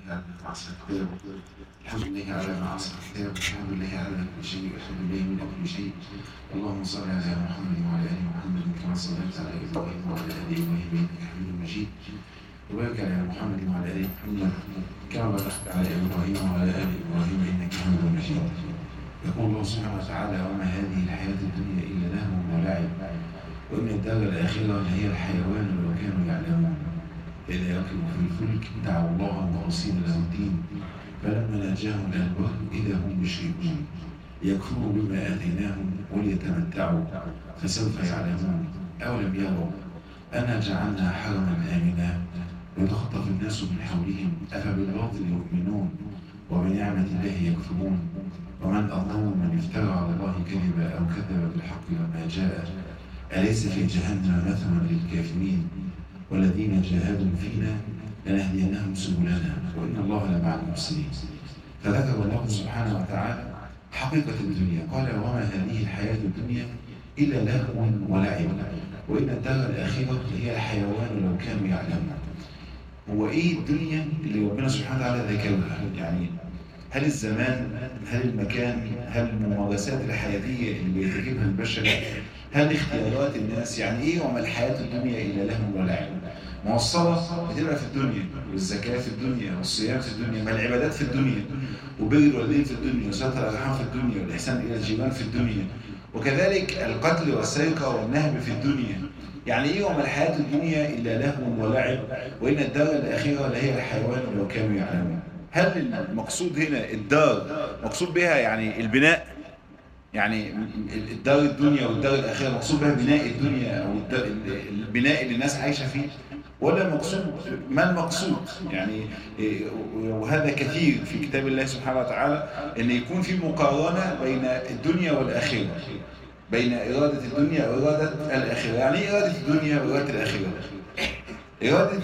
على ما عصى الكتاب، الحمد لله على ما عصى الكتاب، الحمد لله على كل شيء، والحمد لله من كل شيء. اللهم صل على محمد وعلى ال محمد كما صليت على ابراهيم وعلى ال ابراهيم انك حميد مجيد. وبارك على محمد وعلى ال محمد كما باركت على ابراهيم وعلى ال ابراهيم انك حميد مجيد. يقول الله سبحانه وتعالى: وما هذه الحياة الدنيا إلا لهو ولعب وإن الدار الآخرة لهي الحيوان لو كانوا يعلمون. إذا ركبوا في الفلك دعوا الله مخلصين له الدين فلما نجاهم إلى البر إذا هم يشركون ليكفروا بما آتيناهم وليتمتعوا فسوف يعلمون. أولم يروا أنا جعلنا حرما آمنا يتخطف الناس من حولهم أفبالباطل يؤمنون وبنعمة الله يكفرون ومن أظلم من افترى على الله كذبا أو كذب بالحق لما جاء أليس في جهنم مثوى للكافرين والذين جاهدوا فينا لنهدينهم سبلنا وإن الله لمع المحسنين. فذكر الله سبحانه وتعالى حقيقة الدنيا، قال: وما هذه الحياة الدنيا إلا لهو ولعب وإن الدار الآخرة هي الحيوان لو كانوا يعلمون. هو إيه الدنيا اللي ربنا سبحانه وتعالى ذكرها؟ يعني هل الزمان؟ هل المكان؟ هل الممارسات الحياتية اللي بيرتكبها البشر؟ هل اختيارات الناس؟ يعني ايه وما الحياة الدنيا إلا لهو ولعب؟ ما الصلاة بتبقى في الدنيا، والزكاة في الدنيا، والصيام في الدنيا، ما العبادات في الدنيا، وبر الوالدين في الدنيا، وصلة الأرحام في الدنيا، والإحسان إلى الجيران في الدنيا، وكذلك القتل والسرقة والنهب في الدنيا. يعني ايه وما الحياة الدنيا إلا لهو ولعب وإن الدار الآخرة لهي الحيوان لو كانوا يعلمون. هل المقصود هنا الدار مقصود بها يعني البناء؟ يعني الدار الدنيا والدار الآخرة مقصود بها بناء الدنيا أو البناء اللي الناس عايشة فيه؟ ولا مقصود ما المقصود؟ يعني وهذا كثير في كتاب الله سبحانه وتعالى أن يكون في مقارنة بين الدنيا والآخرة، بين إرادة الدنيا وإرادة الآخرة. يعني إيه إرادة الدنيا وإرادة الآخرة؟ إرادة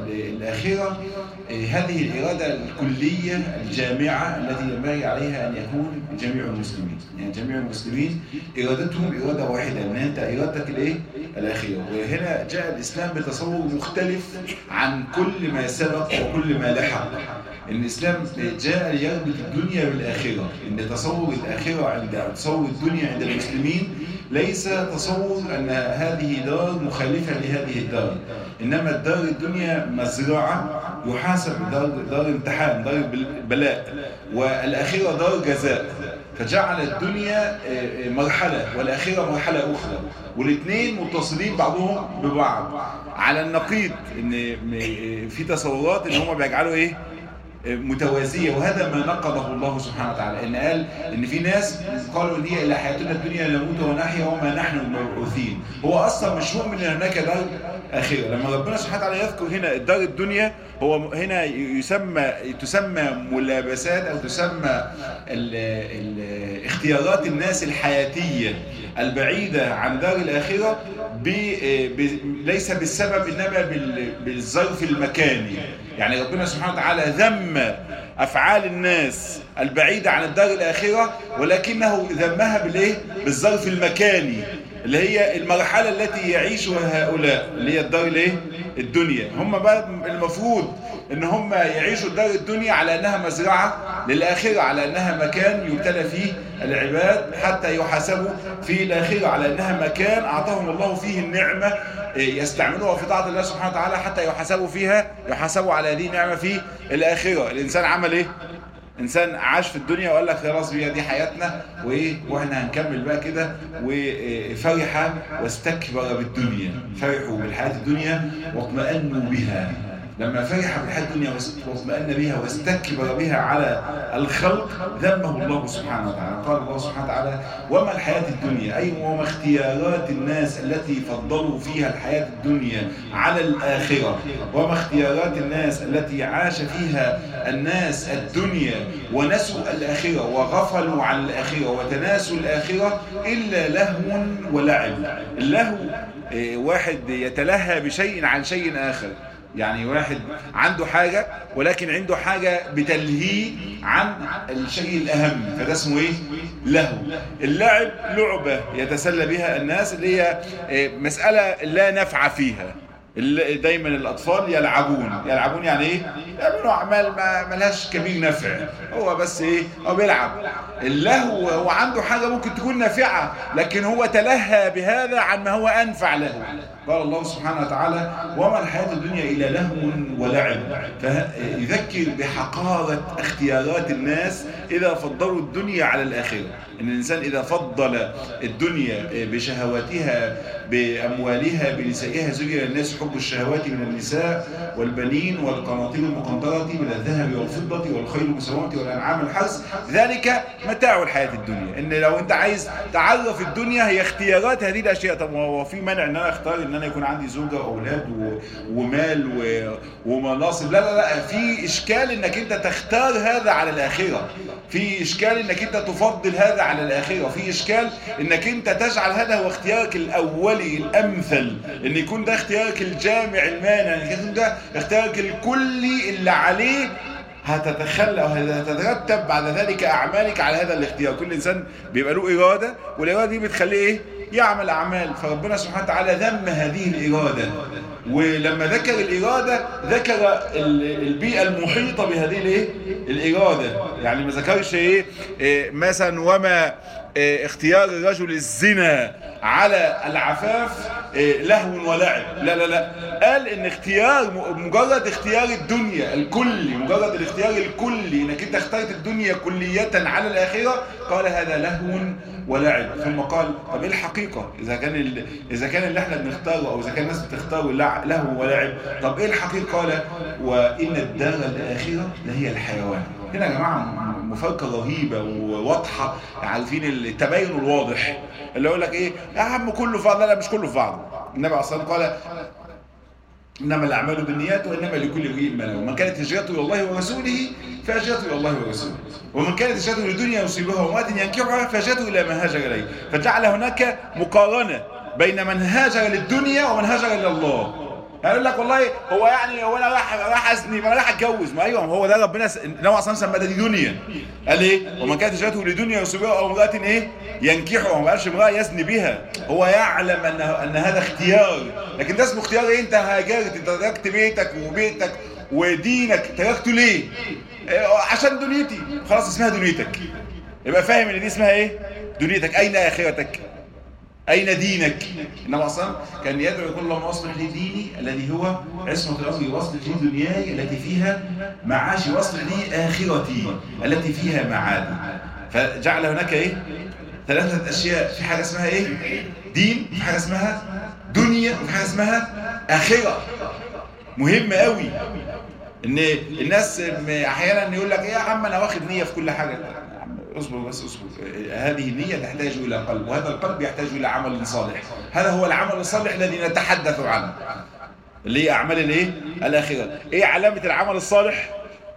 الآخرة هذه الإرادة الكلية الجامعة التي ينبغي عليها أن يكون جميع المسلمين. يعني جميع المسلمين إرادتهم إرادة واحدة، أن أنت إرادتك الإيه؟ الآخرة. وهنا جاء الإسلام بتصور مختلف عن كل ما سبق وكل ما لحق. الإسلام جاء ليربط الدنيا بالآخرة، إن تصور الآخرة عند تصور الدنيا عند المسلمين ليس تصور أن هذه دار مخالفة لهذه الدار، إنما الدار الدنيا مزرعة يحاسب، دار امتحان، دار بلاء، والآخرة دار جزاء. فجعل الدنيا مرحلة والآخرة مرحلة أخرى، والاثنين متصلين بعضهم ببعض على النقيض. إن في تصورات إن هم بيجعلوا إيه؟ متوازية، وهذا ما نقضه الله سبحانه وتعالى. إن قال إن في ناس قالوا إن هي إلا حياتنا الدنيا نموت ونحيا وما نحن بمبعوثين. هو أصلا مش مؤمن إن هناك دار آخرة. لما ربنا سبحانه وتعالى يذكر هنا الدار الدنيا، هو هنا تسمى ملابسات أو تسمى اختيارات الناس الحياتية البعيدة عن دار الآخرة ليس بالسبب إنما بالظرف المكاني. يعني ربنا سبحانه وتعالى ذم أفعال الناس البعيدة عن الدار الآخرة، ولكنه ذمها بالظرف المكاني اللي هي المرحلة التي يعيشها هؤلاء، اللي هي الدار الدنيا. هم بقى المفروض ان هم يعيشوا الدار الدنيا على انها مزرعة للآخرة، على انها مكان يبتلى فيه العباد حتى يحاسبوا في الآخرة، على انها مكان اعطاهم الله فيه النعمة يستعملوها في طاعة الله سبحانه وتعالى حتى يحاسبوا على هذه النعمة في الآخرة. الإنسان عمل ايه؟ إنسان عاش في الدنيا وقال لك خلاص دي حياتنا واحنا هنكمل بقى كده، وفرح واستكبر بالدنيا. فرحوا بالحياة الدنيا واطمأنوا بها. لما فرح بالحياة الدنيا واطمأن بها واستكبر بها على الخلق ذمه الله سبحانه وتعالى. قال الله سبحانه وتعالى: وما الحياة الدنيا، أي وما اختيارات الناس التي فضلوا فيها الحياة الدنيا على الآخرة، وما اختيارات الناس التي عاش فيها الناس الدنيا ونسوا الآخرة وغفلوا عن الآخرة وتناسوا الآخرة إلا لهو ولعب. اللهو واحد يتلهى بشيء عن شيء آخر. يعني واحد عنده حاجة ولكن عنده حاجة بتلهيه عن الشيء الأهم، فده اسمه ايه؟ لهو. اللعب لعبة يتسلى بها الناس اللي هي مسألة لا نفع فيها، دايما الأطفال يلعبون يعني إيه؟ يعملوا أعمال ما لهاش كبير نفع، هو بس إيه؟ هو بيلعب. اللهو هو عنده حاجة ممكن تكون نافعة، لكن هو تلهى بهذا عن ما هو أنفع له. قال الله سبحانه وتعالى: وما الحياة الدنيا إلا لهو ولعب. فيذكر بحقارة اختيارات الناس إذا فضلوا الدنيا على الآخرة. إن الإنسان إذا فضل الدنيا بشهواتها بأموالها بنسائها، زجر الناس حب الشهوات من النساء والبنين والقناطير المقنطرة من الذهب والفضة والخيل المسومة والأنعام الحرث، ذلك متاع الحياة الدنيا. إن لو أنت عايز تعرف الدنيا هي اختيارات هذه الأشياء. طب هو في مانع إن أنا أختار إن أنا يكون عندي زوجة وأولاد ومال ومناصب؟ لا لا لا، في إشكال إنك أنت تختار هذا على الآخرة، في إشكال إنك أنت تفضل هذا على الآخرة، في إشكال إنك أنت تجعل هذا هو اختيارك الأولي الأمثل، إن يكون ده اختيارك الجامع المانع، إن يكون ده اختيارك الكلي اللي عليه هتتخلى وهتترتب بعد ذلك أعمالك على هذا الاختيار. كل إنسان بيبقى له إرادة، والإرادة دي بتخليه إيه؟ يعمل أعمال. فربنا سبحانه وتعالى ذم هذه الإرادة، ولما ذكر الإرادة ذكر البيئة المحيطة بهذه الإيه؟ الإرادة. يعني ما ذكرش إيه مثلا وما اختيار الرجل الزنا على العفاف لهو ولعب، لا لا لا، قال ان اختيار مجرد اختيار الدنيا الكلي، مجرد الاختيار الكلي انك انت اخترت الدنيا كلية على الآخرة، قال هذا لهو ولعب. ثم قال طب ايه الحقيقة؟ اذا كان اللي احنا بنختاره او اذا كان الناس بتختاره لهو ولعب، طب ايه الحقيقة؟ قال وان الدار الآخرة لهي الحيوان. هنا يا جماعة مفارقة رهيبة وواضحة، عارفين التباين الواضح اللي يقول لك ايه يا عم كله في بعض. لا مش كله في بعض. النبي عليه الصلاة والسلام قال انما الاعمال بالنيات وانما لكل امرئ ما نوى. من كانت هجرته الى الله ورسوله فهجرته الى الله ورسوله، ومن كانت هجرته لدنيا يصيبها وامرأة ينكحها فهجرته الى ما هاجر اليه. فجعل هناك مقارنة بين من هاجر للدنيا ومن هاجر الى الله. هيقول لك والله هو يعني هو انا راح ازني، ما انا راح اتجوز، ما ايوه هو ده ربنا النبي اصلا سمى ده دي دنيا. قال ايه؟ ومن كانت هجرته لدنيا يصيبها او امرأة ايه ينكحها، ما قالش امرأة يزني بها. هو يعلم ان هذا اختيار، لكن ده اسمه اختيار ايه؟ انت هاجرت، انت تركت بيتك وبيتك ودينك، تركته ليه؟ عشان دنيتي، خلاص اسمها دنيتك. يبقى فاهم ان دي اسمها ايه؟ دنيتك. اين اخرتك؟ أين دينك؟ النبي أصلا كان يدعو يقول اللهم أصلح لي ديني الذي هو عصمة الأمر، واصلح لي دنياي التي فيها معاشي، واصلح لي آخرتي التي فيها معادي. فجعل هناك إيه؟ ثلاثة أشياء. في حاجة اسمها إيه؟ دين، في حاجة اسمها دنيا، وفي حاجة اسمها آخرة. مهم قوي إن الناس أحيانا يقول لك إيه يا عم أنا واخد نية في كل حاجة. اصبر بس اصبر، هذه النية تحتاج إلى قلب، وهذا القلب يحتاج إلى عمل صالح. هذا هو العمل الصالح الذي نتحدث عنه، اللي هي أعمال الإيه؟ الآخرة. إيه علامة العمل الصالح؟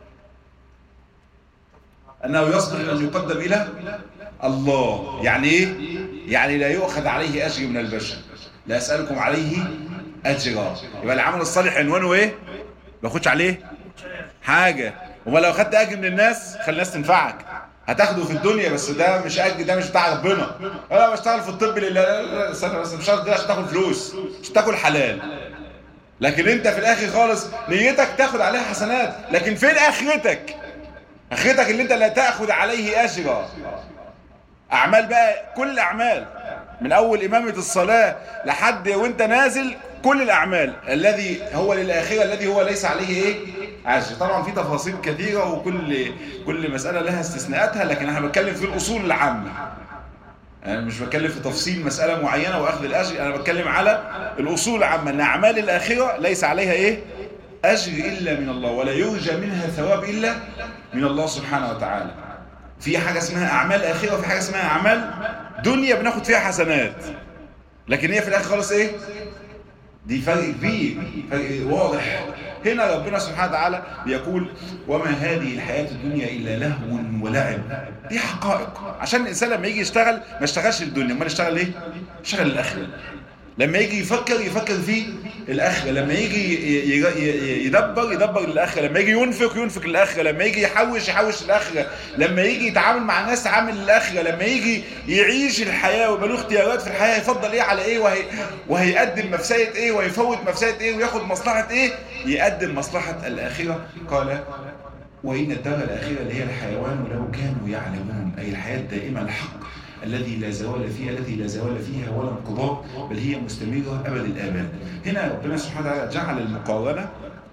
أنه يصلح أن يقدم إلى الله. يعني إيه؟ يعني لا يؤخذ عليه أجر من البشر، لا أسألكم عليه أجرا. يبقى العمل الصالح عنوانه إيه؟ ما ياخدش عليه حاجة. وما لو خدت أجر من الناس خلي الناس تنفعك، هتاخده في الدنيا، بس ده مش أجر، ده مش بتاع ربنا. انا بشتغل في الطب لله، لا استنى بس، مش شرط عشان تاخد فلوس، مش تاكل حلال. لكن انت في الاخر خالص نيتك تاخد عليها حسنات، لكن فين اخرتك؟ اخرتك اللي انت لا تاخد عليه اجرا. اعمال بقى، كل الاعمال من اول امامة الصلاة لحد وانت نازل، كل الاعمال الذي هو للاخرة، الذي هو ليس عليه ايه؟ عجل. طبعا في تفاصيل كثيرة وكل مسألة لها استثناءاتها، لكن احنا بتكلم في الأصول العامة. أنا مش بتكلم في تفصيل مسألة معينة وأخذ الأجر، أنا بتكلم على الأصول العامة، أن أعمال الآخرة ليس عليها إيه؟ أجر إلا من الله، ولا يرجى منها ثواب إلا من الله سبحانه وتعالى. في حاجة اسمها أعمال آخرة وفي حاجة اسمها أعمال دنيا بناخد فيها حسنات، لكن هي في الآخر خالص إيه؟ دي فرق كبير، فرق واضح. هنا ربنا سبحانه وتعالى بيقول وما هذه الحياة الدنيا إلا لهو ولعب. دي حقائق، عشان الإنسان لما يجي يشتغل ما يشتغلش الدنيا، ما يشتغل إيه؟ يشتغل الآخرة. لما يجي يفكر في الآخرة، لما يجي يدبر للآخرة، لما يجي ينفق للآخرة، لما يجي يحوش للآخرة، لما يجي يتعامل مع الناس يتعامل للآخرة، لما يجي يعيش الحياة ويبقى له اختيارات في الحياة يفضل ايه على ايه، وهيقدم مفسدة ايه وهيفوت مفسدة ايه وياخد مصلحة ايه، يقدم مصلحة الآخرة. قال وإن الدار الآخرة اللي هي الحيوان لو كانوا يعلمون، أي الحياة الدائمة الحق التي لا زوال فيها ولا انقضاء، بل هي مستمرة أبد الآباد. هنا ربنا سبحانه وتعالى جعل المقارنة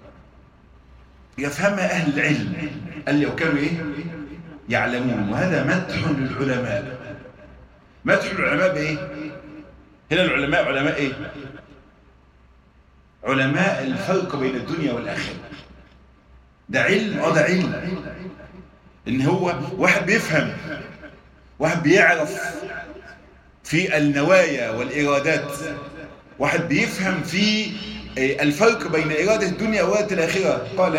يفهمها أهل العلم، قال لو كانوا إيه؟ يعلمون. وهذا مدح للعلماء. مدح العلماء بإيه؟ هنا العلماء علماء إيه؟ علماء الفرق بين الدنيا والآخرة. ده علم، ده علم إن هو واحد بيفهم، واحد بيعرف في النوايا والإرادات، واحد بيفهم في الفرق بين إرادة الدنيا وإرادة الآخرة. قال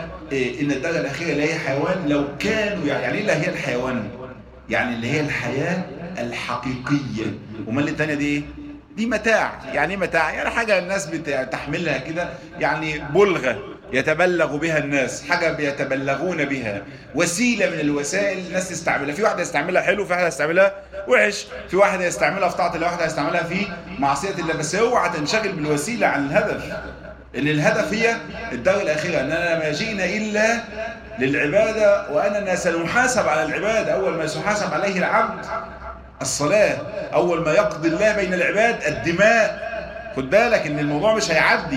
إن الدار الآخرة لا هي حيوان لو كانوا، يعني إيه لا هي الحيوان؟ يعني اللي هي الحياة الحقيقية. وما اللي التانية دي إيه؟ دي متاع. يعني متاع يعني حاجة الناس بتحملها كده، يعني بلغة يتبلغ بها الناس، حاجة بيتبلغون بها، وسيلة من الوسائل الناس تستعملها. في واحد يستعملها حلو، في واحد يستعملها وحش، في واحد يستعملها في طاعة الله، واحد يستعملها في معصية الله. بس اوعى تنشغل بالوسيلة عن الهدف، ان الهدف هي الدار الآخرة. اننا ما جئنا إلا للعبادة وأننا سنحاسب على العبادة. أول ما سيحاسب عليه العبد الصلاة، أول ما يقضي الله بين العباد الدماء. خد بالك ان الموضوع مش هيعدي.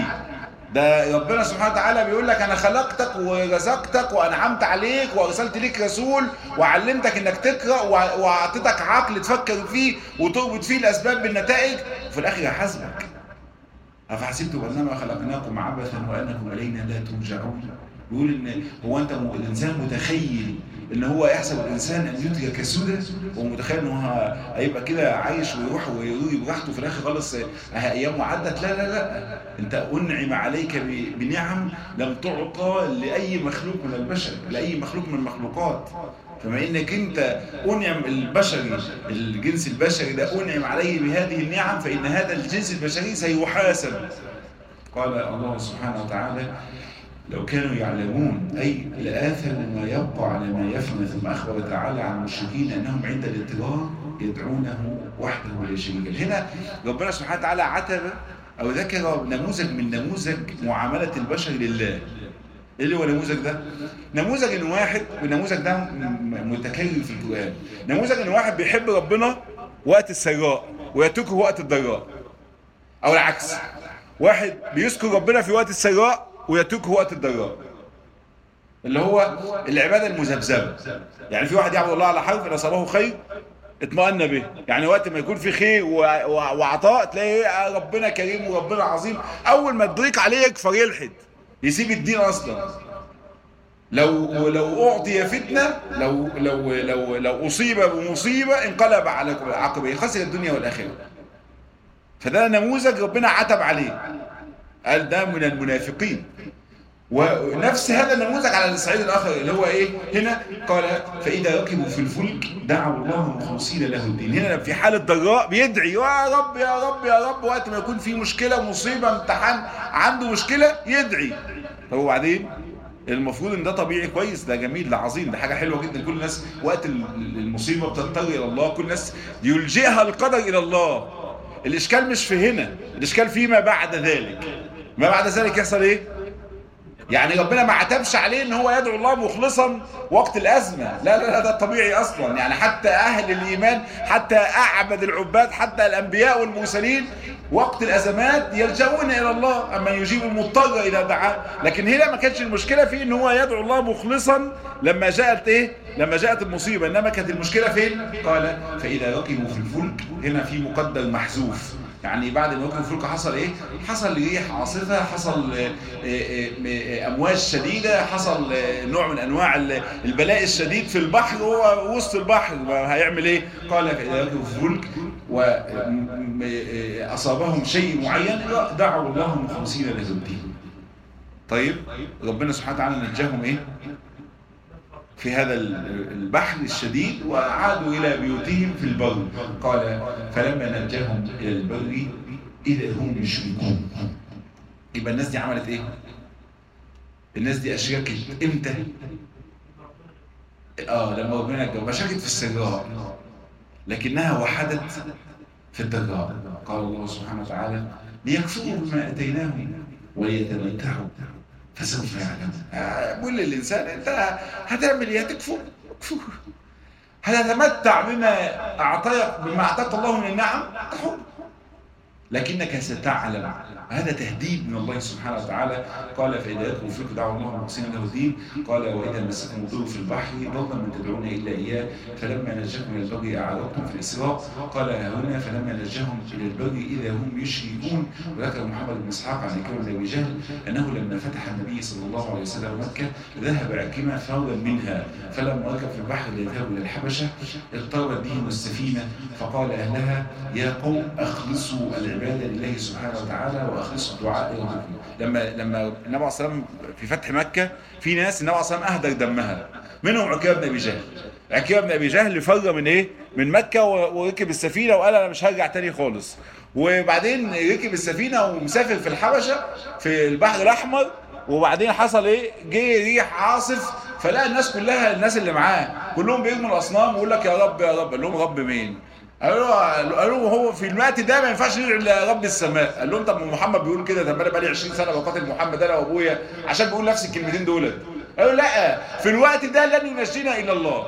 ده ربنا سبحانه وتعالى بيقول لك أنا خلقتك ورزقتك وأنعمت عليك وأرسلت لك رسول وعلمتك إنك تقرأ وأعطيتك عقل تفكر فيه وتربط فيه الأسباب بالنتائج، وفي الآخر هحاسبك. أفحسبتم أنما خلقناكم عبثا وأنكم إلينا لا ترجعون. بيقول إن هو أنت الإنسان متخيل إن هو يحسب الإنسان أن يترك سدى، ومتخيل إن هو هيبقى كده عايش ويروح ويروي براحته في الآخر خلاص أيامه عدت. لا لا لا، أنت أنعم عليك بنعم لم تعطى لأي مخلوق من البشر، لأي مخلوق من المخلوقات. فما إنك أنت أنعم البشري، الجنس البشري ده أنعم عليه بهذه النعم، فإن هذا الجنس البشري سيحاسب. قال الله سبحانه وتعالى لو كانوا يعلمون، أي لآثروا ما يبقى على ما يفنى. ثم أخبر تعالى عن المشركين أنهم عند الاضطرار يدعونه وحده لا شريك له. هنا ربنا سبحانه وتعالى عتب أو ذكر نموذج من نموذج معاملة البشر لله. إيه اللي هو النموذج ده؟ نموذج إن واحد، والنموذج ده متكرر في القرآن، نموذج إن واحد بيحب ربنا وقت السراء ويتركه وقت الضراء، أو العكس، واحد بيذكر ربنا في وقت السراء ويتركه وقت الضراء، اللي هو العبادة المذبذبة. يعني في واحد يعبد الله على حرف إن أصابه خير اطمأن به، يعني وقت ما يكون في خير وعطاء تلاقي ربنا كريم وربنا عظيم، أول ما تضيق عليه يكفر يلحد يسيب الدين أصلا. لو أعطي فتنة، لو أصيب بمصيبة انقلب على عقبيه، خسر الدنيا والآخرة. فده نموذج ربنا عتب عليه، قال ده من المنافقين. ونفس هذا النموذج على الصعيد الآخر اللي هو إيه؟ هنا قال فإذا ركبوا في الفلك دعوا الله مخلصين له الدين. هنا في حالة ضراء بيدعي يا رب يا رب يا رب، وقت ما يكون في مشكلة مصيبة امتحان عنده مشكلة يدعي. فهو بعدين المفروض ان ده طبيعي كويس، ده جميل، ده عظيم، ده حاجة حلوة جدا. كل الناس وقت المصيبة بتضطر إلى الله، كل الناس يلجئها القدر إلى الله. الإشكال مش في هنا، الإشكال فيما بعد ذلك. ما بعد ذلك يحصل إيه؟ يعني ربنا ما عتبش عليه ان هو يدعو الله مخلصا وقت الأزمة، لا لا لا، ده الطبيعي أصلا. يعني حتى أهل الإيمان، حتى أعبد العباد، حتى الأنبياء والمرسلين وقت الأزمات يلجؤون إلى الله، أما يجيب المضطر إذا دعاه. لكن هنا ما كانش المشكلة في ان هو يدعو الله مخلصا لما جاءت إيه؟ لما جاءت المصيبة، إنما كانت المشكلة فين؟ قال فإذا ركبوا في الفلك، هنا في مقدر محذوف. يعني بعد ما ركبوا الفلك حصل ايه؟ حصل ريح عاصفة، حصل امواج شديدة، حصل نوع من انواع البلاء الشديد في البحر، وهو وسط البحر هيعمل ايه؟ قال فإذا ركبوا الفلك واصابهم شيء معين دعوا الله مخلصين له الدين. طيب ربنا سبحانه وتعالى نجاهم ايه؟ في هذا البحر الشديد وعادوا إلى بيوتهم في البر. قال فلما نجاهم إلى البر إذا هم يشركون. يبقى الناس دي عملت إيه؟ الناس دي أشركت إمتى؟ لما ربنا جاوب شركت في السراء، لكنها وحدت في الضراء. قال الله سبحانه وتعالى ليكفروا بما أتيناهم وليتمتعوا فسوف يعلمون. بقول للإنسان أنت هتعمل إيه؟ هتكفر؟ كفر. هتتمتع بما أعطاك الله من النعم؟ تحب، لكنك ستعلم. هذا تهديد من الله سبحانه وتعالى. قال فإذا يدخل فيك دعوا الله مخلصين له الدين. قال وإذا مسكم الضر في البحر ضل من تدعون إلا إياه فلما نجاكم إلى البر أعرضتم في الإسراء. قال هنا فلما نجاهم إلى البر إذا هم يشركون. وذكر محمد بن إسحاق عن عكرمة بن أبي جهل أنه لما فتح النبي صلى الله عليه وسلم مكة ذهب عكرمة فورا منها، فلما ركب في البحر ليذهب إلى الحبشة اضطرت بهم السفينة فقال أهلها يا قوم أخلصوا العبادة لله سبحانه وتعالى وأخلصوا الدعاء إلى ربكم. لما النبي عليه الصلاة والسلام في فتح مكة في ناس النبي عليه الصلاة والسلام أهدر دمها، منهم عكرمة بن أبي جهل. عكرمة بن أبي جهل فر من إيه؟ من مكة وركب السفينة وقال أنا مش هرجع تاني خالص. وبعدين ركب السفينة ومسافر في الحبشة في البحر الأحمر، وبعدين حصل إيه؟ جه ريح عاصف فلقى الناس كلها، الناس اللي معاه كلهم بيرموا الأصنام ويقول لك يا رب يا رب. قال لهم رب مين؟ قالوا هو في الوقت ده ما ينفعش ندعي لرب السماء. قال لهم طب محمد بيقول كده، طب انا بقالي 20 سنه بقاتل محمد انا وابويا عشان بيقول نفس الكلمتين دول. قالوا لا، في الوقت ده لن ينجينا الا الله.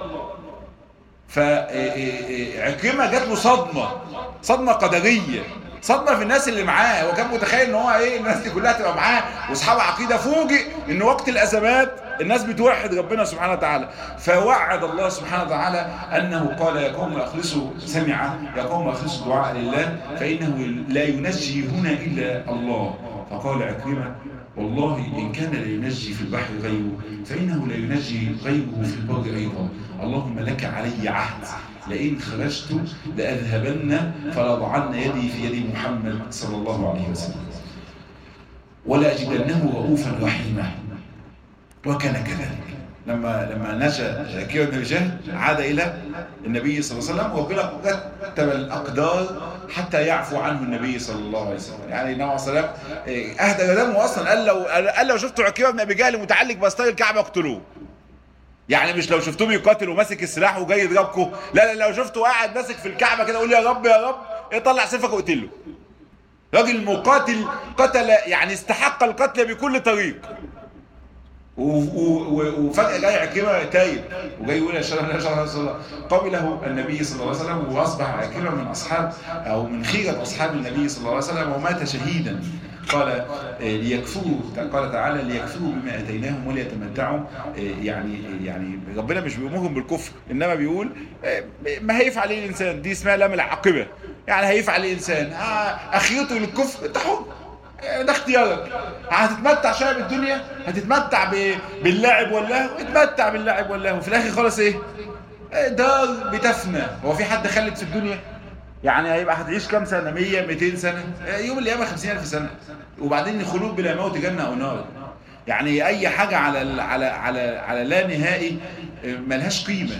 فعكرمة جات له صدمه قدريه، صدمه في الناس اللي معاه. هو كان متخيل ان هو ايه، الناس دي كلها تبقى معاه واصحاب عقيده، فوجئ ان وقت الازمات الناس بتوحد ربنا سبحانه وتعالى. فوعد الله سبحانه وتعالى انه قال يا قوم اخلصوا، سمع يا قوم اخلصوا الدعاء لله فانه لا ينجي هنا الا الله. فقال عكرمة والله ان كان لا ينجي في البحر غيره فانه لا ينجي غيره في البر ايضا. اللهم لك علي عهد لئن خرجت لأذهبن فلأضعن يدي في يد محمد صلى الله عليه وسلم ولأجدنه رؤوفا رحيما. وكان كذلك. لما نجا عكرمة بن أبي جهل عاد إلى النبي صلى الله عليه وسلم، وربنا رتب الأقدار حتى يعفو عنه النبي صلى الله عليه وسلم. يعني النبي عليه الصلاة والسلام أهدى دمه أصلا، قال لو شفتوا عكرمة بن أبي جهل متعلق بأستار الكعبة اقتلوه. يعني مش لو شفتوه بيقاتل وماسك السلاح وجاي يضربكم، لا لو شفته قاعد ماسك في الكعبه كده يقول يا رب يا رب، اطلع سيفك واقتله. راجل مقاتل قتل، يعني استحق القتل بكل طريق. وفجاه جاي عكرمة تايب وجاي يقول اشهد ان لا اله الا الله. قبله النبي صلى الله عليه وسلم واصبح عكرمة من اصحاب او من خيره اصحاب النبي صلى الله عليه وسلم ومات شهيدا. قال ليكفروا، قال تعالى ليكفروا بما اتيناهم وليتمتعوا. يعني ربنا مش بيأمرهم بالكفر، انما بيقول ما هيفعل ايه الانسان، دي اسمها لام العاقبه. يعني هيفعل ايه الانسان اخيته للكفر، انت حر، ده اختيارك. هتتمتع شويه بالدنيا، هتتمتع باللعب واللهو، اتمتع باللعب واللهو، في الاخر خالص ايه؟ دار بتفنى. هو في حد خلد في الدنيا؟ يعني هيبقى هتعيش كام سنه؟ 100 200 سنه؟ يوم القيامه 50,000 سنه، وبعدين خلود بلا موت جنه او نار. يعني اي حاجه على لا نهائي ملهاش قيمه.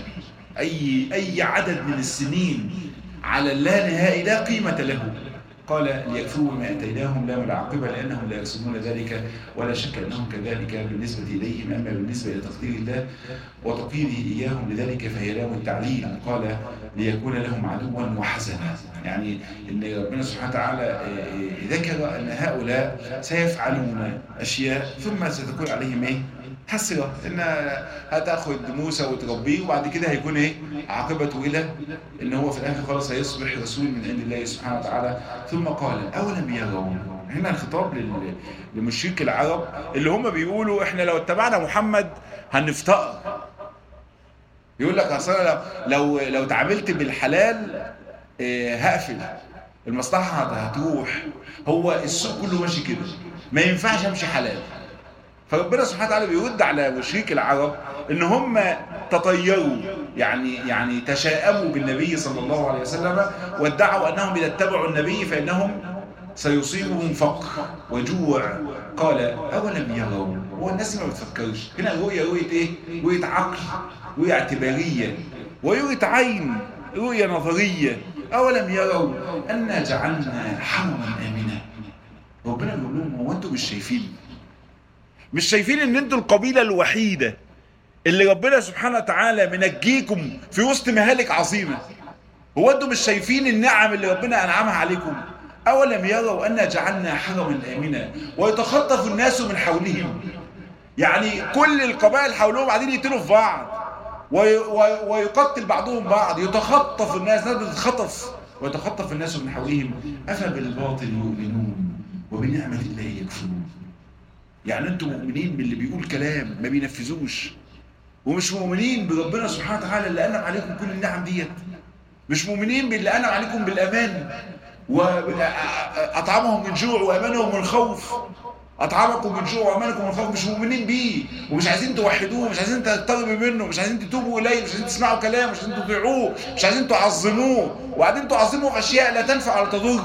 اي عدد من السنين على اللا نهائي لا قيمه له. قال ليكفروا بما اتيناهم لام العاقبه لانهم لا يرسمون ذلك ولا شك انهم كذلك بالنسبه اليهم. اما بالنسبه الى تقدير الله وتقديره اياهم لذلك فهي لام التعليل. قال ليكون لهم عدوا وحزنا. يعني ان ربنا سبحانه وتعالى ذكر ان هؤلاء سيفعلون اشياء ثم ستكون عليهم ايه؟ حسرة. ان هتاخد موسى وتربيه وبعد كده هيكون ايه؟ عاقبته الى ان هو في الاخر خلاص هيصبح رسول من عند الله سبحانه وتعالى. ثم قال اولم يروا. هنا الخطاب لمشرك العرب اللي هم بيقولوا احنا لو اتبعنا محمد هنفتقر. يقول لك اصلا لو تعاملت بالحلال هقفل، المصلحه هتروح، هو السوق كله ماشي كده، ما ينفعش امشي حلال. فربنا سبحانه وتعالى بيرد على مشرك العرب ان هم تطيروا، يعني تشاءموا بالنبي صلى الله عليه وسلم وادعوا انهم اذا اتبعوا النبي فانهم سيصيبهم فقر وجوع. قال اولم يروا. هو الناس ما بتفكرش هنا. رؤيه ايه؟ رؤيه عقل، رؤيه اعتباريه، ورؤيه عين، رؤيه نظريه. اولم يروا انا جعلنا حرما امنا ربنا بيقول لهم هو انتوا مش شايفين ان انتوا القبيلة الوحيدة اللي ربنا سبحانه وتعالى منجيكم في وسط مهالك عظيمة؟ هو انتوا مش شايفين النعم اللي ربنا انعمها عليكم؟ اولم يروا انا جعلنا حرما امنا ويتخطف الناس من حولهم. يعني كل القبائل حولهم قاعدين يقتلوا في بعض ويقتل بعضهم بعض، يتخطف الناس بتتخطف ويتخطف الناس من حولهم. افبالباطل يؤمنون وبنعمة الله يكفرون. يعني انتم مؤمنين باللي بيقول كلام ما بينفذوش، ومش مؤمنين بربنا سبحانه وتعالى اللي انعم عليكم كل النعم ديت، مش مؤمنين باللي انعم عليكم بالامان واطعمهم من جوع وامانهم من خوف. اطعمكم من جوع وامانكم من خوف، مش مؤمنين بيه ومش عايزين توحدوه، مش عايزين تقتربوا منه، مش عايزين تتوبوا اليه، مش عايزين تسمعوا كلامه، مش عايزين تطيعوه، مش عايزين تعظموه، وبعدين تعظموه في اشياء لا تنفع ولا تضر.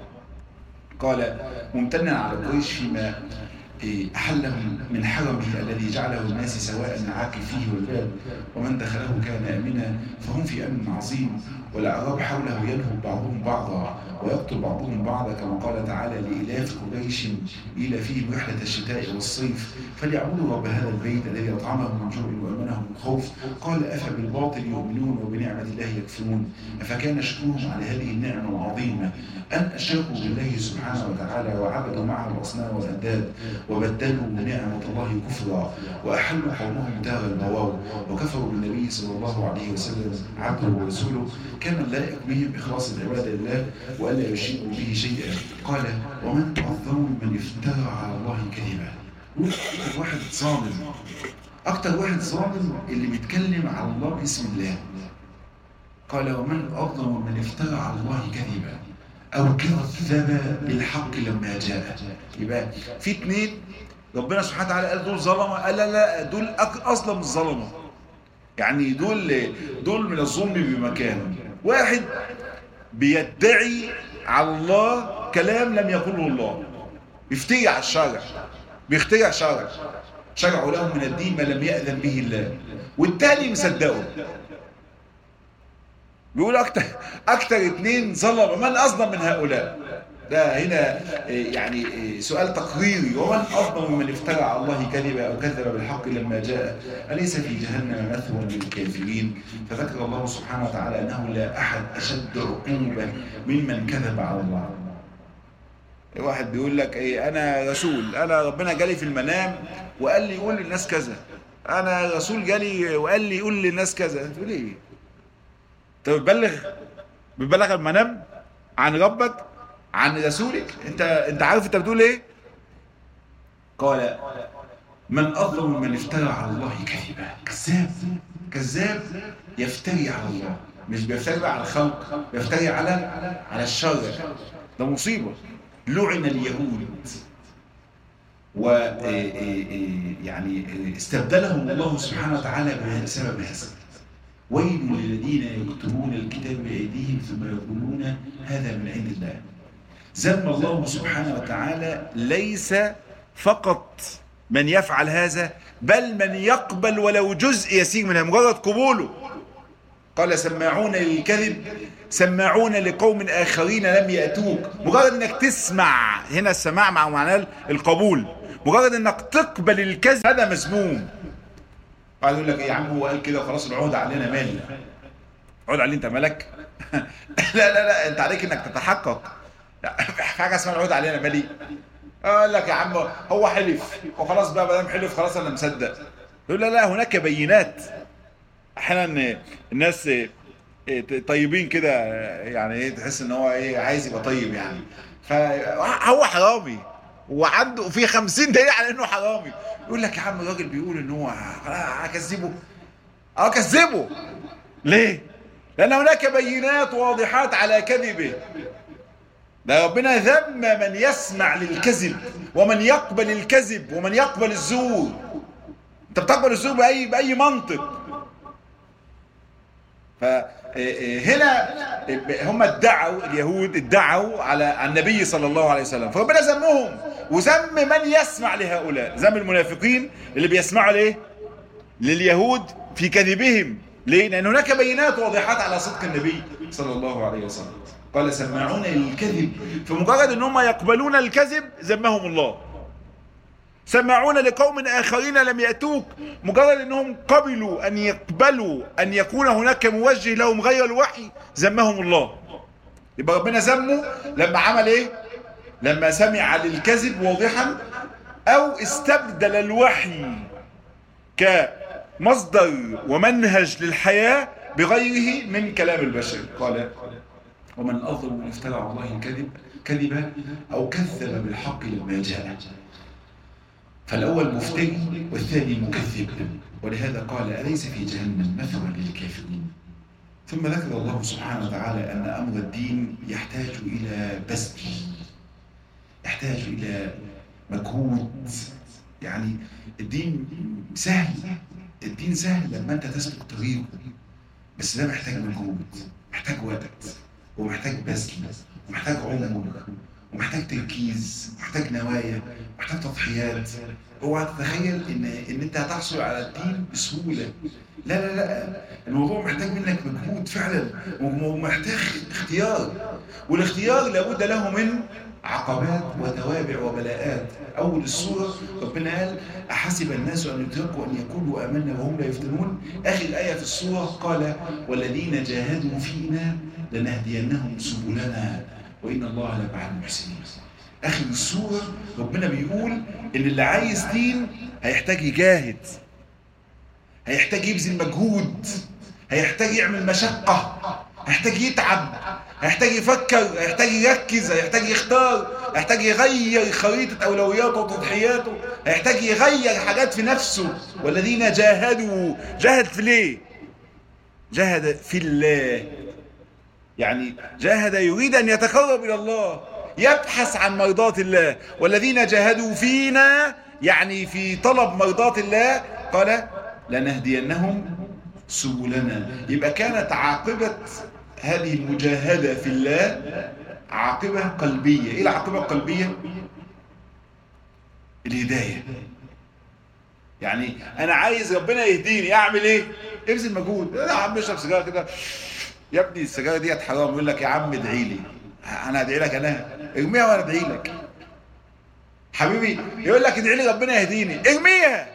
قال ممتنا على قريش فيما أحلهم من حرمه الذي جعله الناس سواء العاكف فيه والباب، ومن دخله كان آمنا فهم في أمن عظيم. والأعراب حوله ينهب بعضهم بعضا ويقتل بعضهم بعضا، كما قال تعالى لإلاف قريش إيلافهم رحلة الشتاء والصيف فليعبدوا رب هذا البيت الذي أطعمهم من جوع وآمنهم من خوف. قال أفبالباطل يؤمنون وبنعمة الله يكفرون. أفكان شكرهم على هذه النعمة العظيمة أن أشركوا بالله سبحانه وتعالى وعبدوا معه الأصنام والأنداد وبدلوا نعمة الله كفرا وأحلوا قومهم دار البوار وكفروا بالنبي صلى الله عليه وسلم عبده ورسوله. كان اللائق بهم إخلاص العبادة لله وألا يشركوا به شيئا. قال ومن أظلم من افترى على الله كذبا. أكتر واحد ظالم، أكتر واحد ظالم اللي بيتكلم على الله باسم الله. قال ومن أظلم من افترى على الله كذبا أو كذب بالحق لما جاء. يبقى في اتنين ربنا سبحانه وتعالى قال دول ظلمة، قال لا دول أظلم الظلمة. يعني دول من الظلم بمكان. واحد بيدعي على الله كلام لم يقله الله، بيفتري على الشرع، بيخترع شرع لهم من الدين ما لم يأذن به الله، والتاني مصدقه. بيقول اكتر اتنين ظلم. من اظلم من هؤلاء؟ ده هنا يعني سؤال تقريري. ومن اظلم من افترى على الله كذبا او كذب بالحق لما جاء اليس في جهنم مثوى للكافرين. فذكر الله سبحانه وتعالى انه لا احد اشد عقوبه ممن كذب على الله. واحد بيقول لك ايه انا رسول، انا ربنا جالي في المنام وقال لي قول للناس كذا، انا رسول جالي وقال لي قول للناس كذا. تقول ايه؟ انت بتبلغ المنام عن ربك عن رسولك؟ انت عارف انت بتقول ايه؟ قال من اظلم من افترى على الله كذبا. كذاب يفتري على الله، مش بيفتري على الخلق، بيفتري على الشر. ده مصيبه. لعن اليهود يعني استبدلهم الله سبحانه وتعالى بسبب هذا. ويل للذين يكتبون الكتاب بأيديهم ثم يقولون هذا من عند الله. ذم الله سبحانه وتعالى ليس فقط من يفعل هذا، بل من يقبل ولو جزء يسير منها، مجرد قبوله. قال سماعون للكذب سماعون لقوم آخرين لم يأتوك. مجرد انك تسمع، هنا السماع مع معناه القبول، مجرد انك تقبل الكذب هذا مذموم. قاعد يقول لك يا عم هو قال كده وخلاص العهد علينا مالي. عهد علي انت مالك؟ لا انت عليك انك تتحقق. في حاجه اسمها العهد علينا مالي. قال لك يا عم هو حلف وخلاص بقى، ما دام حلف خلاص انا مصدق. يقول لا هناك بينات. احيانا الناس طيبين كده، يعني ايه تحس ان هو ايه عايز يبقى طيب يعني، فهو حرامي وعنده في 50 دليل على انه حرامي. يقول لك يا عم الراجل بيقول ان هو هكذبه. كذبه ليه؟ لان هناك بينات واضحات على كذبه. ده ربنا ذم من يسمع للكذب ومن يقبل الكذب ومن يقبل الزور. انت بتقبل الزور باي منطق. فهنا هم اليهود ادعوا على النبي صلى الله عليه وسلم، فربنا ذمهم وذم من يسمع لهؤلاء. ذم المنافقين اللي بيسمعوا ليه؟ لليهود في كذبهم ليه؟ لأن هناك بينات واضحات على صدق النبي صلى الله عليه وسلم. قال سماعون للكذب، فمجرد ان هم يقبلون الكذب ذمهم الله. سماعون لقوم آخرين لم يأتوك، مجرد انهم قبلوا ان يقبلوا ان يكون هناك موجه لهم غير الوحي ذمهم الله. يبقى ربنا ذمه لما عمل ايه؟ لما سمع للكذب واضحا او استبدل الوحي كمصدر ومنهج للحياة بغيره من كلام البشر. قال ومن أظلم من افترى على الله كذبا أو كذب بالحق لما جاء. فالأول مفتري والثاني مكذب، ولهذا قال أليس في جهنم مثوى للكافرين. ثم ذكر الله سبحانه وتعالى أن أمر الدين يحتاج إلى بذل، يحتاج إلى مجهود. يعني الدين سهل، الدين سهل لما أنت تسلك طريقه، بس ده محتاج مجهود، محتاج وقت، ومحتاج بذل، ومحتاج عمر، ومحتاج تركيز، ومحتاج نوايا، ومحتاج تضحيات. اوعى تتخيل ان انت هتحصل على الدين بسهوله. لا لا لا، الموضوع محتاج منك مجهود فعلا، ومحتاج اختيار، والاختيار لابد له من عقبات وتوابع وبلاءات. اول السوره ربنا قال احسب الناس ان يتركوا ان يقولوا امنا وهم لا يفتنون. اخر ايه في السوره قال والذين جاهدوا فينا لنهدينهم سبلنا وان الله لمع المحسنين. اخر السوره ربنا بيقول ان اللي عايز دين هيحتاج يجاهد، هيحتاج يبذل مجهود، هيحتاج يعمل مشقه، هيحتاج يتعب، هيحتاج يفكر، هيحتاج يركز، هيحتاج يختار، هيحتاج يغير خريطة أولوياته وتضحياته، هيحتاج يغير حاجات في نفسه. والذين جاهدوا، جاهد في ليه؟ جاهد في الله، يعني جاهد يريد أن يتقرب إلى الله، يبحث عن مرضاة الله. والذين جاهدوا فينا يعني في طلب مرضاة الله قال لنهدينهم سبلنا. يبقى كانت عاقبة هذه المجاهدة في الله عاقبة قلبية. ايه العاقبة القلبية؟ الهداية. يعني انا عايز ربنا يهديني، اعمل ايه؟ ابذل مجهود. يا عم اشرب سيجارة كده، يا ابني السيجارة ديت حرام. يقول لك يا عم ادعي لي، انا ادعي لك، انا ارميها وانا ادعي لك. حبيبي يقول لك ادعي لي ربنا يهديني، ارميها،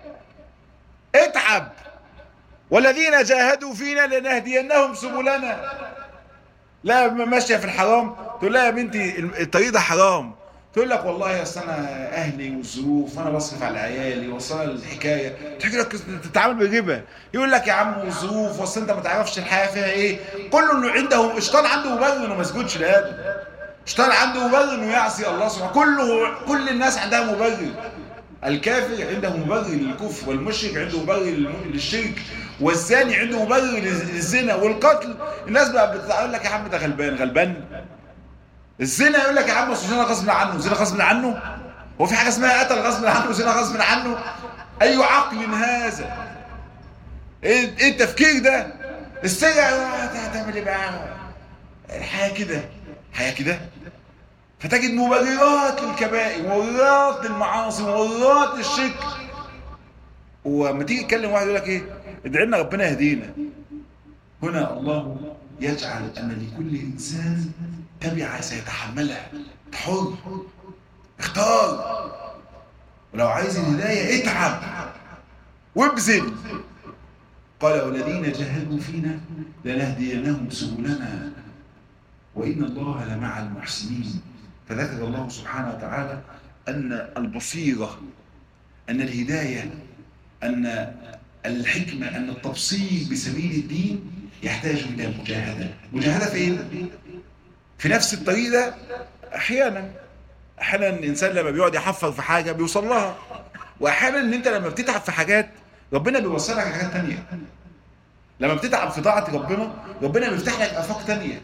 اتعب. والذين جاهدوا فينا لنهدينهم سبلنا. لا ماشيه في الحرام، تقول لها يا بنتي الطريق ده حرام، تقول لك والله اصل انا اهلي والظروف وانا بصرف على عيالي، وصل الحكايه تحكي لك تتعامل بالربا. يقول لك يا عم والظروف، واصل انت ما تعرفش الحياه فيها ايه. كله انه عنده الشيطان عنده مبرر انه ما يسجدش لآدم، الشيطان عنده مبرر انه يعصي الله سبحانه. كل الناس عندها مبرر. الكافر عنده مبرر للكفر، والمشرك عنده مبرر للشرك، والزاني عنده مبرر للزنا والقتل. الناس بقى بتقول لك يا عم ده غلبان. الزنا يقول لك يا عم الزنا غصب عنه، زنا غصب عنه؟ هو في حاجه اسمها قتل غصب عنه وزنا غصب عنه؟ اي عقل هذا؟ ايه التفكير ده؟ السرقه هتعمل ايه بقى؟ الحياه كده، الحياه كده. فتجد مبررات للكبائر، مبررات للمعاصي، مبررات للشرك. وما تيجي تكلم واحد يقول لك ايه؟ ادعي لنا ربنا يهدينا. هنا الله يجعل ان لكل انسان تبعه سيتحملها. حر، اختار، ولو عايز الهدايه اتعب وابذل. قال والذين جاهدوا فينا لنهدينهم سبلنا وان الله لمع المحسنين. فذكر الله سبحانه وتعالى ان البصيره، ان الهدايه، ان الحكمة، أن التبصير بسبيل الدين يحتاج إلى مجاهدة. مجاهدة فين؟ في نفس الطريق ده. أحيانا الإنسان لما بيقعد يحفر في حاجة بيوصل لها، وأحيانا إن أنت لما بتتعب في حاجات ربنا بيوصلك حاجات تانية. لما بتتعب في طاعة ربنا بيفتح لك آفاق تانية.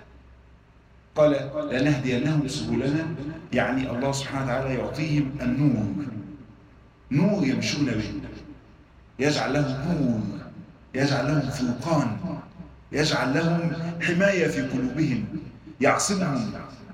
قال لنهدينهم سبلنا، يعني الله سبحانه وتعالى يعطيهم النور، نور يمشون به، يجعل لهم نور، يجعل لهم فرقان، يجعل لهم حماية في قلوبهم، يعصمهم،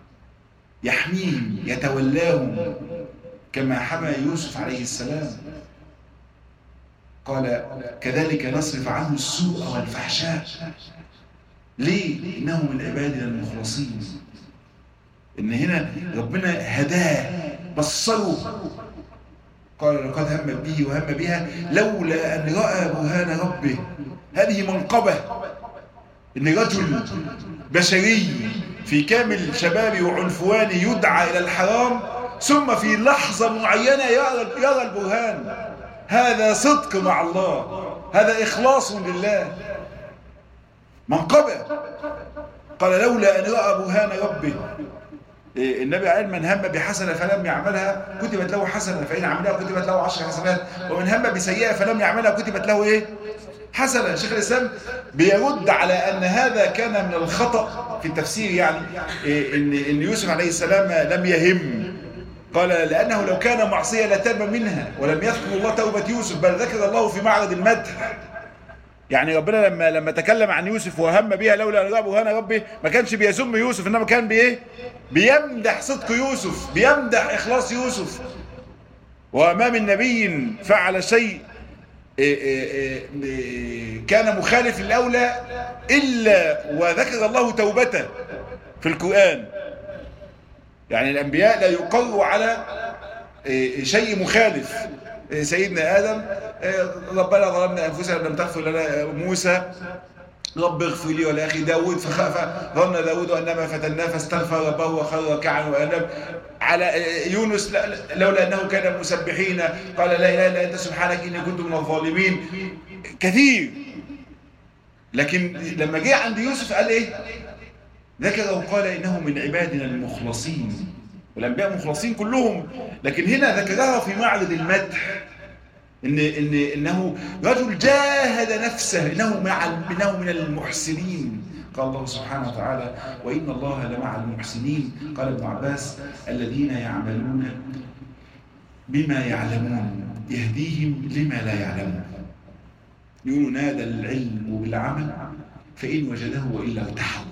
يحميهم، يتولاهم كما حمى يوسف عليه السلام. قال كذلك نصرف عنه السوء والفحشاء. ليه؟ إنه من عبادنا المخلصين. إن هنا ربنا هداه بصره. قال لقد هم به وهم بها لولا أن رأى برهان ربه. هذه منقبة إن رجل بشري في كامل شبابه وعنفوانه يدعى إلى الحرام، ثم في لحظة معينة يرى البرهان. هذا صدق مع الله، هذا إخلاص لله، منقبة. قال لولا أن رأى برهان ربه. النبي قال من هم بحسنة فلم يعملها كتبت له حسنة، فإن عملها كتبت له 10 حسنات، ومن هم بسيئة فلم يعملها كتبت له إيه؟ حسنة. شيخ الإسلام بيرد على أن هذا كان من الخطأ في التفسير، يعني إن يوسف عليه السلام لم يهم. قال لأنه لو كان معصية لتاب منها، ولم يذكر الله توبة يوسف، بل ذكر الله في معرض المدح. يعني ربنا لما تكلم عن يوسف وهم بها لولا أن رأى برهان ربه، ما كانش بيذم يوسف، إنما كان بيمدح صدق يوسف، بيمدح إخلاص يوسف. وما من نبي فعل شيء كان مخالف الأولى إلا وذكر الله توبته في القرآن. يعني الأنبياء لا يقروا على شيء مخالف. سيدنا آدم ربنا ظلمنا أنفسنا لم تغفر لنا، موسى رب اغفر لي ولأخي داود، ظن داود أنما فتناه فاستغفر ربه وخر راكعا وأناب. على يونس لولا أنه كان مسبحين قال لا إله إلا أنت سبحانك إني كنت من الظالمين. كثير. لكن لما جاء عند يوسف قال إيه؟ ذكر وقال إنه من عبادنا المخلصين. والأنبياء مخلصين كلهم، لكن هنا ذكرها في معرض المدح. إنه رجل جاهد نفسه، إنه من المحسنين. قال الله سبحانه وتعالى وإن الله لمع المحسنين. قال ابن عباس الذين يعملون بما يعلمون يهديهم لما لا يعلمون. يقولوا نادى العلم بالعمل فإن وجده وإلا ارتحل.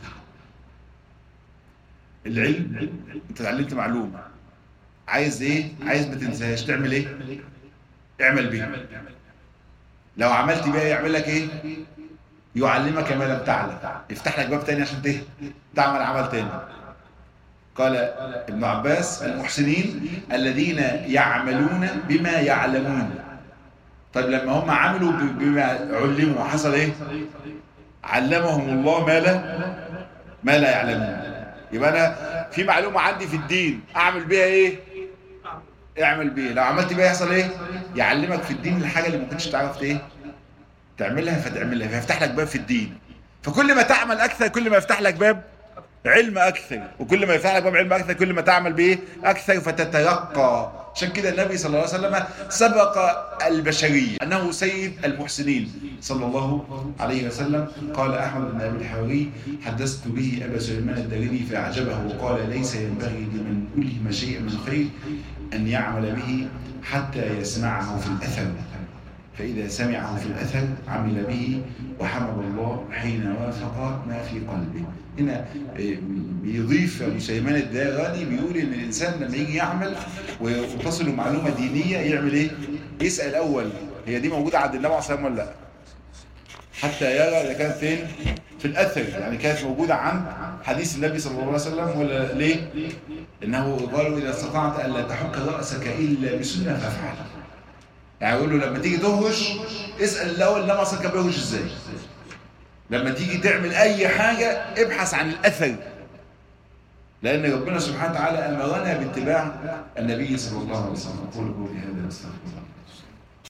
العلم انت اتعلمت معلومة، عايز ايه؟ عايز ما تنساهاش، تعمل ايه؟ اعمل بيها. لو عملت بيها يعمل لك ايه؟ يعلمك ما لم تعلم، يفتح لك باب تاني عشان تعمل عمل تاني. قال ابن عباس المحسنين الذين يعملون بما يعلمون. طيب لما هم عملوا بما علموا حصل ايه؟ علمهم الله ما لا يعلمون. يبقى انا في معلومة عندي في الدين اعمل بيها ايه؟ اعمل بيها. لو عملت بيها يحصل ايه؟ يعلمك في الدين الحاجة اللي ما كنتش تعرف ايه تعملها، فتعملها، فيفتح لك باب في الدين. فكل ما تعمل اكثر كل ما يفتح لك باب علم اكثر، وكل ما يفتح لك باب علم اكثر كل ما تعمل بايه اكثر فتترقى. عشان كده النبي صلى الله عليه وسلم سبق البشرية انه سيد المحسنين صلى الله عليه وسلم. قال احمد بن ابي الحواري حدثت به ابا سليمان الدارمي فاعجبه وقال ليس ينبغي لمن ألهم شيئا من خير ان يعمل به حتى يسمعه في الاثر، فإذا سمعه في الأثر عمل به وحمد الله حين وافق ما في قلبه. هنا بيضيف أبو سليمان الداراني بيقول إن الإنسان لما يجي يعمل وتصل معلومة دينية يعمل إيه؟ يسأل أول هي دي موجودة عند النبي عليه الصلاة والسلام ولا لا؟ حتى يرى إذا كانت فين؟ في الأثر، يعني كانت موجودة عن حديث النبي صلى الله عليه وسلم ولا ليه؟ إنه قالوا إذا استطعت ألا تحك رأسك إلا بسنة فافعل. يعني يقول له لما تيجي تهرش اسأل الأول النبي أصلا كان بيهرش ازاي. لما تيجي تعمل أي حاجة ابحث عن الأثر، لأن ربنا سبحانه وتعالى أمرنا باتباع النبي صلى الله عليه وسلم. قولوا قولي هذا واستغفر الله.